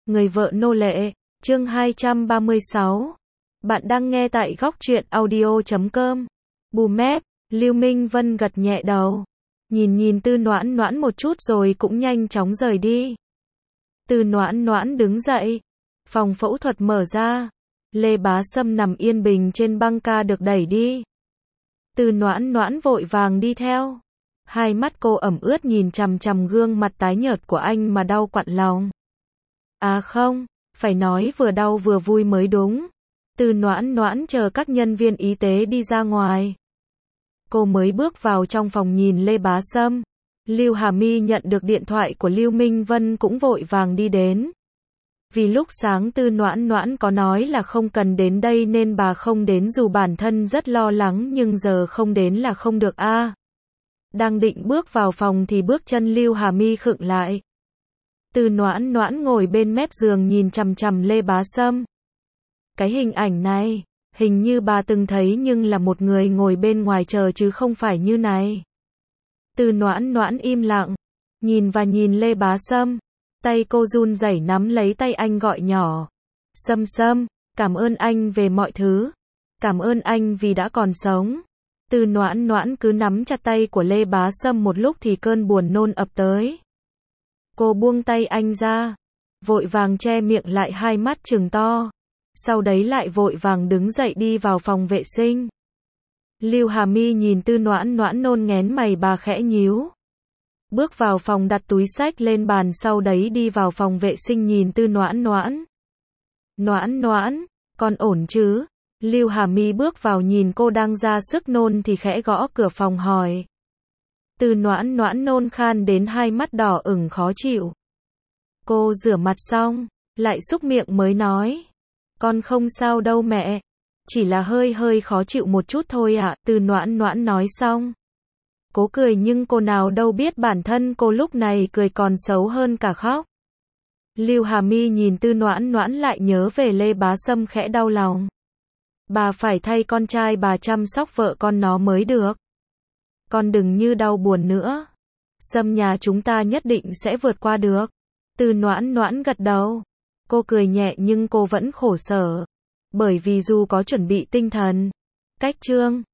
Người vợ nô lệ, chương 236. Bạn đang nghe tại góc truyện audio.com. Bù mép, Lưu Minh Vân gật nhẹ đầu. Nhìn Tư Noãn Noãn một chút rồi cũng nhanh chóng rời đi. Tư Noãn Noãn đứng dậy. Phòng phẫu thuật mở ra. Lê Bá Sâm nằm yên bình trên băng ca được đẩy đi. Tư Noãn Noãn vội vàng đi theo. Hai mắt cô ẩm ướt nhìn chằm chằm gương mặt tái nhợt của anh mà đau quặn lòng. À không, phải nói vừa đau vừa vui mới đúng. Tư Noãn Noãn chờ các nhân viên y tế đi ra ngoài. Cô mới bước vào trong phòng nhìn Lê Bá Sâm. Lưu Hà My nhận được điện thoại của Lưu Minh Vân cũng vội vàng đi đến. Vì lúc sáng Tư Noãn Noãn có nói là không cần đến đây nên bà không đến dù bản thân rất lo lắng nhưng giờ không đến là không được a. Đang định bước vào phòng thì bước chân Lưu Hà My khựng lại. Tư Noãn Noãn ngồi bên mép giường nhìn chằm chằm Lê Bá Sâm. Cái hình ảnh này, hình như bà từng thấy nhưng là một người ngồi bên ngoài chờ chứ không phải như này. Tư Noãn Noãn im lặng, nhìn Lê Bá Sâm. Tay cô run rẩy nắm lấy tay anh gọi nhỏ. Sâm Sâm, cảm ơn anh về mọi thứ. Cảm ơn anh vì đã còn sống. Tư Noãn Noãn cứ nắm chặt tay của Lê Bá Sâm một lúc thì cơn buồn nôn ập tới. Cô buông tay anh ra, vội vàng che miệng lại hai mắt trừng to. Sau đấy lại vội vàng đứng dậy đi vào phòng vệ sinh. Lưu Hà My nhìn Tư Noãn Noãn nôn nghén mày bà khẽ nhíu. Bước vào phòng đặt túi xách lên bàn sau đấy đi vào phòng vệ sinh nhìn Tư Noãn Noãn. Noãn Noãn, con ổn chứ? Lưu Hà My bước vào nhìn cô đang ra sức nôn thì khẽ gõ cửa phòng hỏi. Tư Noãn Noãn nôn khan đến hai mắt đỏ ửng khó chịu. Cô rửa mặt xong, lại súc miệng mới nói. Con không sao đâu mẹ. Chỉ là hơi khó chịu một chút thôi ạ. Tư Noãn Noãn nói xong. Cố cười nhưng cô nào đâu biết bản thân cô lúc này cười còn xấu hơn cả khóc. Lưu Hà My nhìn Tư Noãn Noãn lại nhớ về Lê Bá Sâm khẽ đau lòng. Bà phải thay con trai bà chăm sóc vợ con nó mới được. Con đừng như đau buồn nữa. Sâm nhà chúng ta nhất định sẽ vượt qua được. Tư Noãn Noãn gật đầu. Cô cười nhẹ nhưng cô vẫn khổ sở. Bởi vì dù có chuẩn bị tinh thần, cách chương,